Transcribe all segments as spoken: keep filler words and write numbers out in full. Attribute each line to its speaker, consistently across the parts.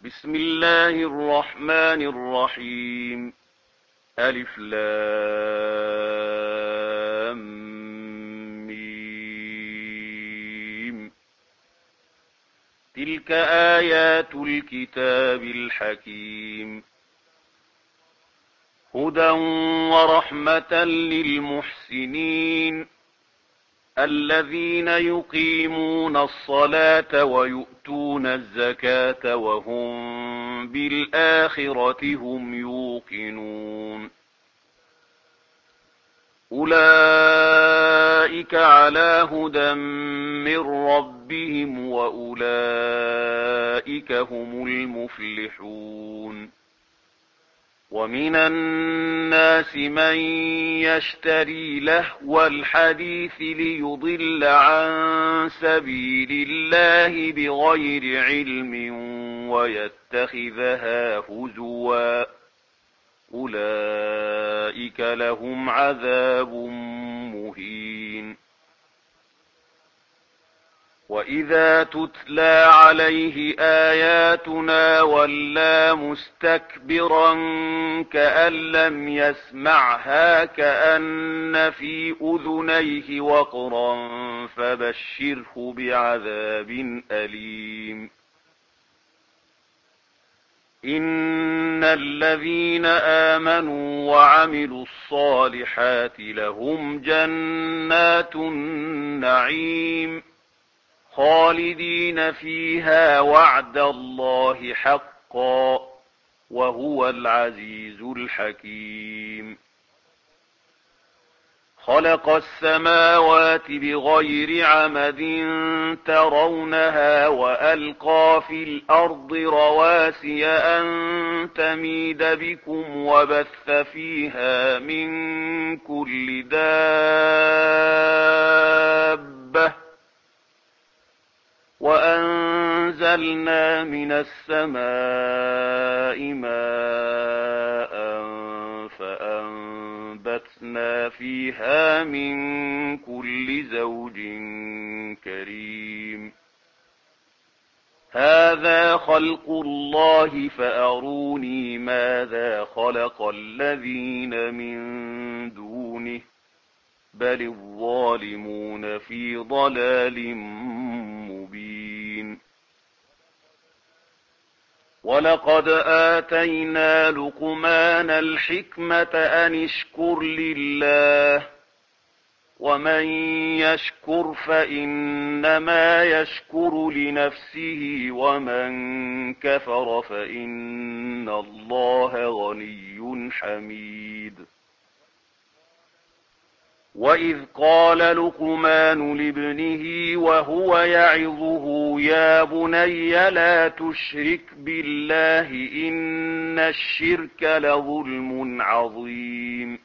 Speaker 1: بسم الله الرحمن الرحيم. ألف لام ميم. تلك آيات الكتاب الحكيم، هدى ورحمة للمحسنين الذين يقيمون الصلاة ويؤتون الزكاة وهم بالآخرة هم يوقنون. أولئك على هدى من ربهم وأولئك هم المفلحون. ومن الناس من يشتري لهو الحديث ليضل عن سبيل الله بغير علم ويتخذها هزوا، أولئك لهم عذاب مهين. وإذا تتلى عليه آياتنا ولى مستكبرا كأن لم يسمعها كأن في أذنيه وقرا فبشره بعذاب أليم. إن الذين آمنوا وعملوا الصالحات لهم جنات النعيم خالدين فيها وعد الله حقا وهو العزيز الحكيم. خلق السماوات بغير عمد ترونها وألقى في الأرض رواسي أن تميد بكم وبث فيها من كل دابة وأنزلنا من السماء ماء فأنبتنا فيها من كل زوج كريم. هذا خلق الله فأروني ماذا خلق الذين من دونه بل الظالمون في ضلال مبين. ولقد آتينا لقمان الحكمة أن اشكر لله ومن يشكر فإنما يشكر لنفسه ومن كفر فإن الله غني حميد. وإذ قال لقمان لابنه وهو يعظه يا بني لا تشرك بالله إن الشرك لظلم عظيم.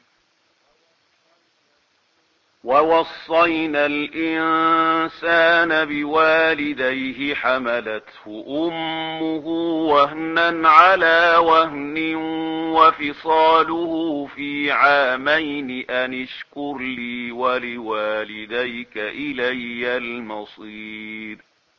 Speaker 1: ووصينا الإنسان بوالديه حملته أمه وهنا على وهن وفصاله في عامين أن اشكر لي ولوالديك إلي المصير.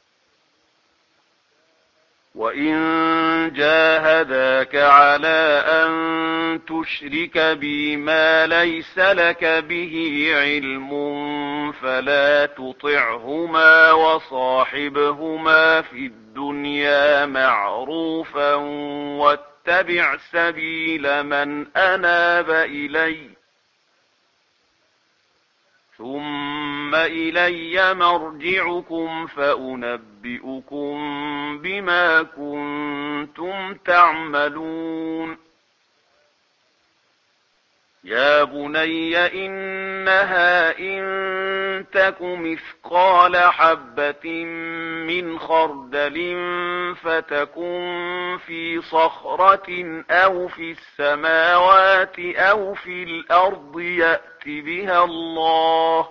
Speaker 1: وإن جاهداك على أن تشرك بي ما ليس لك به علم فلا تطعهما وصاحبهما في الدنيا معروفا واتبع سبيل من أناب إلي ثم إلي مرجعكم فأنبئكم بما كنتم تعملون. يا بني إنها إن تك مثقال حبة من خردل فتكن في صخرة أو في السماوات أو في الأرض يأت بها الله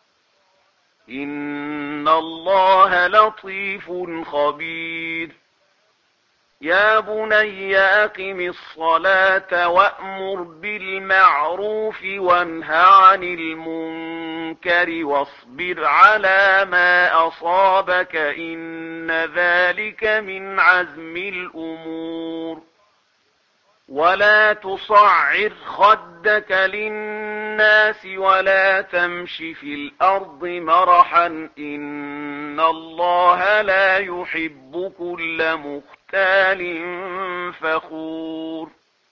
Speaker 1: إن الله لطيف خبير. يا بني أقم الصلاة وأمر بالمعروف وانه عن المنكر المنكر واصبر على ما أصابك إن ذلك من عزم الأمور ولا تصعر خدك للناس ولا تمش في الأرض مرحا إن الله لا يحب كل مختال فخور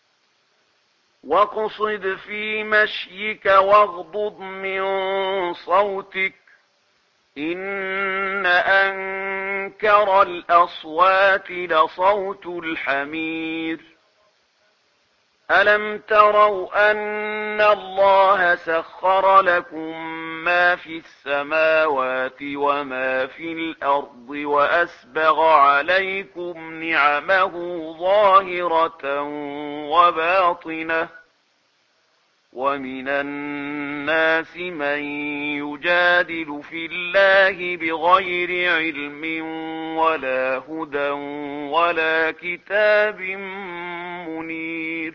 Speaker 1: واقصد في مشيك واغضض من صوتك إن أنكر الأصوات لصوت الحمير ألم تروا أن الله سخر لكم ما في السماوات وما في الأرض وأسبغ عليكم نعمه ظاهرة وباطنة ومن الناس من يجادل في الله بغير علم ولا هدى ولا كتاب منير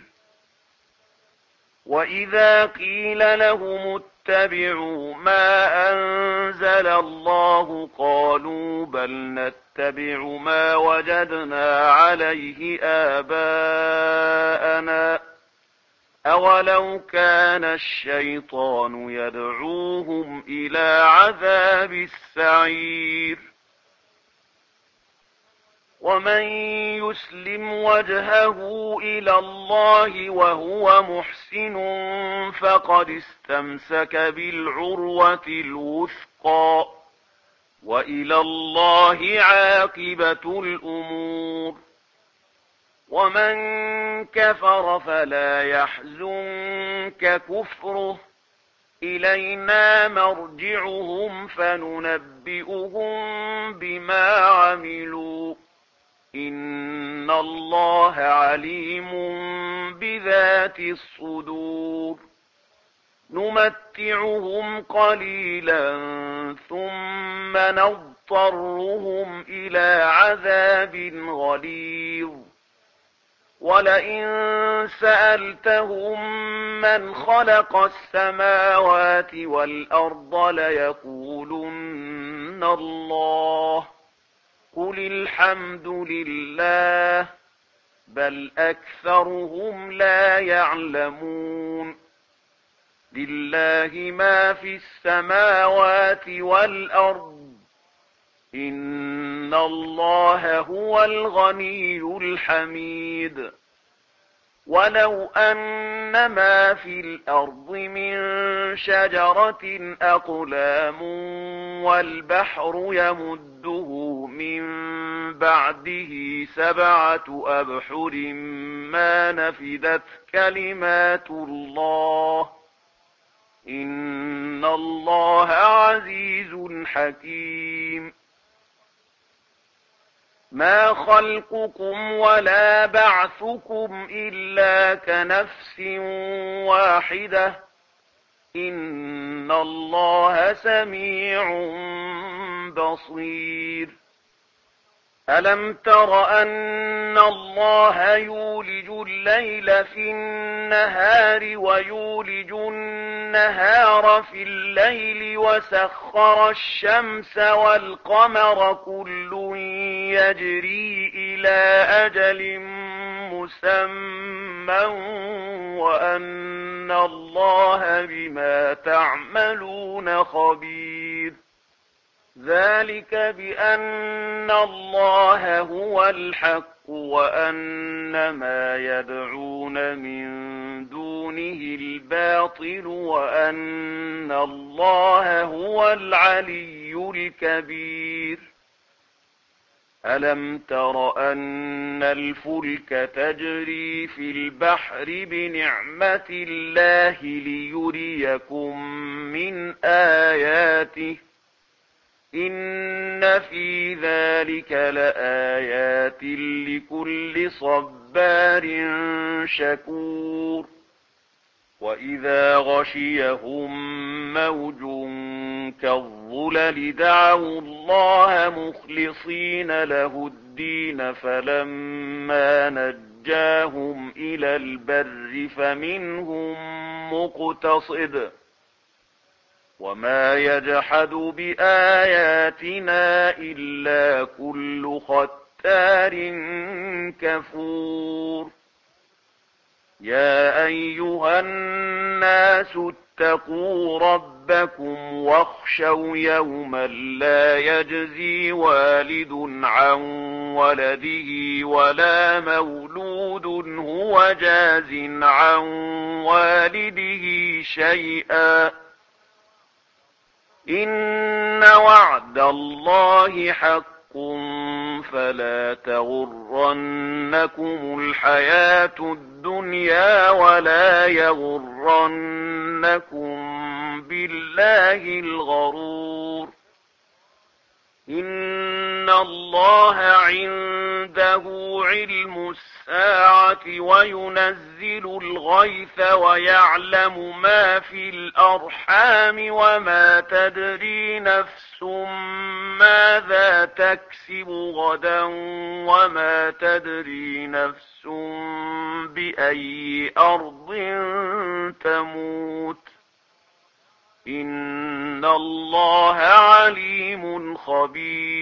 Speaker 1: وإذا قيل لهم اتبعوا ما أنزل الله قالوا بل نتبع ما وجدنا عليه آباءنا أولو كان الشيطان يدعوهم إلى عذاب السعير ومن يسلم وجهه إلى الله وهو محسن فقد استمسك بالعروة الوثقى وإلى الله عاقبة الأمور ومن كفر فلا يحزنك كفره إلينا مرجعهم فننبئهم بما عملوا إن الله عليم بذات الصدور نمتعهم قليلا ثم نضطرهم إلى عذاب غليظ ولئن سألتهم من خلق السماوات والأرض ليقولن الله قل الحمد لله بل أكثرهم لا يعلمون لله ما في السماوات والأرض إن الله هو الغني الحميد ولو أن ما في الأرض من شجرة أقلام والبحر يمده من بعده سبعة أبحر ما نفدت كلمات الله إن الله عزيز حكيم ما خلقكم ولا بعثكم إلا كنفس واحدة إن الله سميع بصير ألم تر أن الله يولج الليل في النهار ويولج النهار في الليل وسخر الشمس والقمر كل يجري إلى أجل مسمى وأن الله بما تعملون خبير ذلك بأن الله هو الحق وأن ما يدعون من دونه الباطل وأن الله هو العلي الكبير ألم تر أن الفلك تجري في البحر بنعمة الله ليريكم من آياته إن في ذلك لآيات لكل صبار شكور وإذا غشيهم موج كالظلل دعوا الله مخلصين له الدين فلما نجاهم إلى البر فمنهم مقتصد وما يجحد بآياتنا إلا كل ختار كفور يا أيها الناس اتقوا ربكم واخشوا يوما لا يجزي والد عن ولده ولا مولود هو جاز عن والده شيئا إن وعد الله حق فلا تغرنكم الحياة الدنيا ولا يغرنكم بالله الغرور إن الله عنده علم الساعة وينزل الغيث ويعلم ما في الأرحام وما تدري نفس ماذا تكسب غدا وما تدري نفس بأي أرض تموت إن الله عليم خبير